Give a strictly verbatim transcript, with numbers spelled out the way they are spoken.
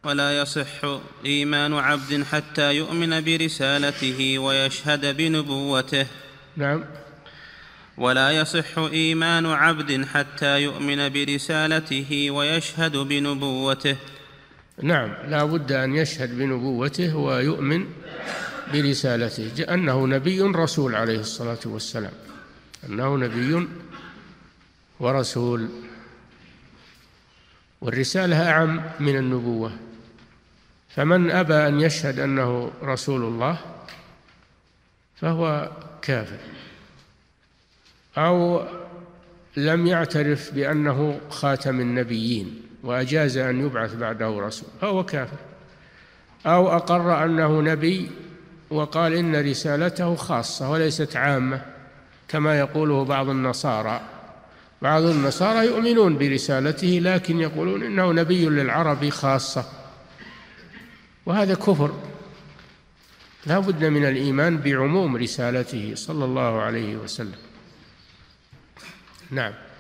ولا يصح إيمان عبد حتى يؤمن برسالته ويشهد بنبوته. نعم. ولا يصح إيمان عبد حتى يؤمن برسالته ويشهد بنبوته. نعم، لا بد أن يشهد بنبوته ويؤمن برسالته، أنه نبي رسول عليه الصلاة والسلام، أنه نبي ورسول، والرسالة أعم من النبوة. فمن أبى أن يشهد أنه رسول الله فهو كافر، أو لم يعترف بأنه خاتم النبيين وأجاز أن يبعث بعده رسول فهو كافر، أو أقر أنه نبي وقال إن رسالته خاصة وليست عامة كما يقوله بعض النصارى. بعض النصارى يؤمنون برسالته لكن يقولون إنه نبي للعرب خاصة، وهذا كفر. لا بد من الإيمان بعموم رسالته صلى الله عليه وسلم. نعم.